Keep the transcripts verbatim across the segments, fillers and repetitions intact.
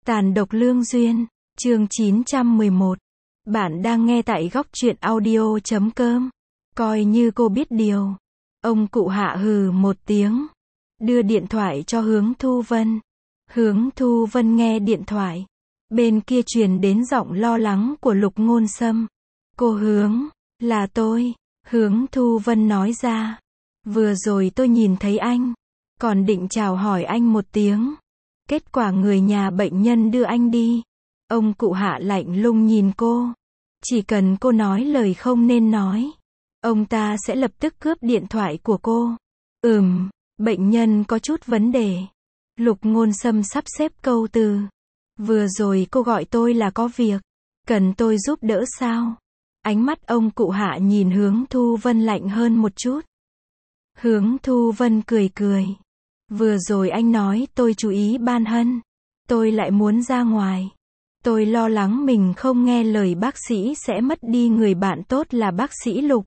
Tàn độc lương duyên, chương chín trăm mười một. Bạn đang nghe tại góc truyện audio chấm com. Coi như cô biết điều. Ông cụ Hạ hừ một tiếng, đưa điện thoại cho Hướng Thu Vân. Hướng Thu Vân nghe điện thoại, bên kia truyền đến giọng lo lắng của Lục Ngôn Sâm. Cô Hướng, là tôi. Hướng Thu Vân nói ra. Vừa rồi tôi nhìn thấy anh, còn định chào hỏi anh một tiếng. Kết quả người nhà bệnh nhân đưa anh đi. Ông cụ Hạ lạnh lùng nhìn cô. Chỉ cần cô nói lời không nên nói, ông ta sẽ lập tức cướp điện thoại của cô. Ừm, bệnh nhân có chút vấn đề. Lục Ngôn Sâm sắp xếp câu từ. Vừa rồi cô gọi tôi là có việc. Cần tôi giúp đỡ sao? Ánh mắt ông cụ Hạ nhìn Hướng Thu Vân lạnh hơn một chút. Hướng Thu Vân cười cười. Vừa rồi anh nói tôi chú ý Ban Hân. Tôi lại muốn ra ngoài. Tôi lo lắng mình không nghe lời bác sĩ sẽ mất đi người bạn tốt là bác sĩ Lục.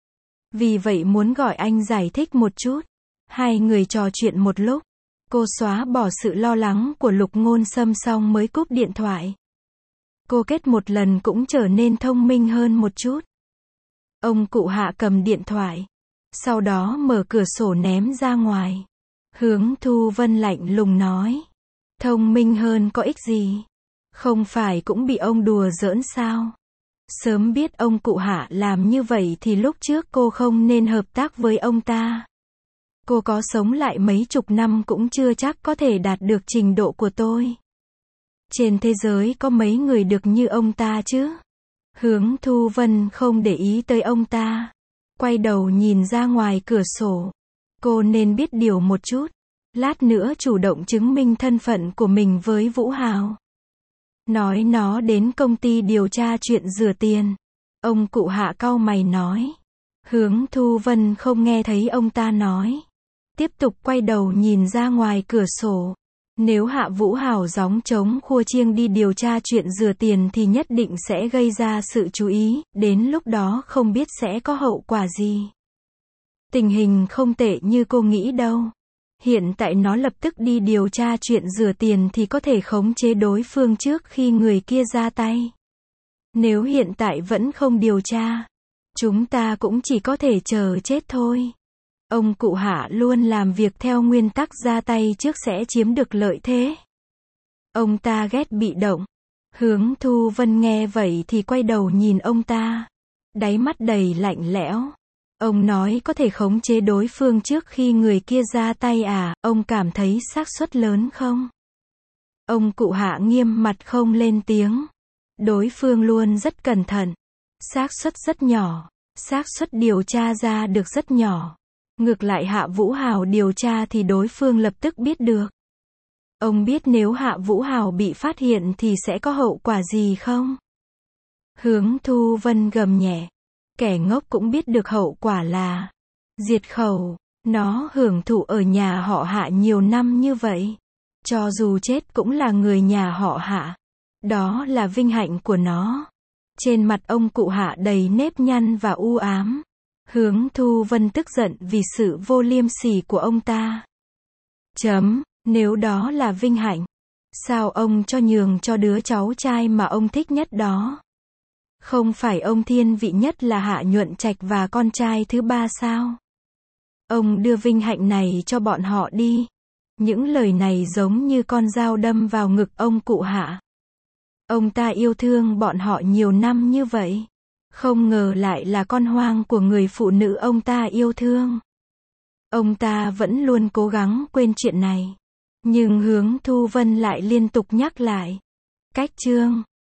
Vì vậy muốn gọi anh giải thích một chút. Hai người trò chuyện một lúc. Cô xóa bỏ sự lo lắng của Lục Ngôn Sâm xong mới cúp điện thoại. Cô kết một lần cũng trở nên thông minh hơn một chút. Ông cụ Hạ cầm điện thoại, sau đó mở cửa sổ ném ra ngoài. Hướng Thu Vân lạnh lùng nói. Thông minh hơn có ích gì? Không phải cũng bị ông đùa giỡn sao? Sớm biết ông cụ Hạ làm như vậy thì lúc trước cô không nên hợp tác với ông ta. Cô có sống lại mấy chục năm cũng chưa chắc có thể đạt được trình độ của tôi. Trên thế giới có mấy người được như ông ta chứ? Hướng Thu Vân không để ý tới ông ta. Quay đầu nhìn ra ngoài cửa sổ. Cô nên biết điều một chút. Lát nữa chủ động chứng minh thân phận của mình với Vũ Hào. Nói nó đến công ty điều tra chuyện rửa tiền. Ông cụ Hạ cau mày nói. Hướng Thu Vân không nghe thấy ông ta nói. Tiếp tục quay đầu nhìn ra ngoài cửa sổ. Nếu Hạ Vũ Hào gióng trống khua chiêng đi điều tra chuyện rửa tiền thì nhất định sẽ gây ra sự chú ý, đến lúc đó không biết sẽ có hậu quả gì. Tình hình không tệ như cô nghĩ đâu. Hiện tại nó lập tức đi điều tra chuyện rửa tiền thì có thể khống chế đối phương trước khi người kia ra tay. Nếu hiện tại vẫn không điều tra, chúng ta cũng chỉ có thể chờ chết thôi. Ông cụ Hạ luôn làm việc theo nguyên tắc ra tay trước sẽ chiếm được lợi thế. Ông ta ghét bị động. Hướng Thu Vân nghe vậy thì quay đầu nhìn ông ta. Đáy mắt đầy lạnh lẽo. Ông nói có thể khống chế đối phương trước khi người kia ra tay à, ông cảm thấy xác suất lớn không? Ông cụ Hạ nghiêm mặt không lên tiếng. Đối phương luôn rất cẩn thận. Xác suất rất nhỏ. Xác suất điều tra ra được rất nhỏ. Ngược lại Hạ Vũ Hào điều tra thì đối phương lập tức biết được. Ông biết nếu Hạ Vũ Hào bị phát hiện thì sẽ có hậu quả gì không? Hướng Thu Vân gầm nhẹ. Kẻ ngốc cũng biết được hậu quả là diệt khẩu. Nó hưởng thụ ở nhà họ Hạ nhiều năm như vậy. Cho dù chết cũng là người nhà họ Hạ. Đó là vinh hạnh của nó. Trên mặt ông cụ Hạ đầy nếp nhăn và u ám. Hướng Thu Vân tức giận vì sự vô liêm sỉ của ông ta. Chấm, nếu đó là vinh hạnh, sao ông cho nhường cho đứa cháu trai mà ông thích nhất đó? Không phải ông thiên vị nhất là Hạ Nhuận Trạch và con trai thứ ba sao? Ông đưa vinh hạnh này cho bọn họ đi. Những lời này giống như con dao đâm vào ngực ông cụ Hạ. Ông ta yêu thương bọn họ nhiều năm như vậy. Không ngờ lại là con hoang của người phụ nữ ông ta yêu thương. Ông ta vẫn luôn cố gắng quên chuyện này. Nhưng Hướng Thu Vân lại liên tục nhắc lại. Cách chương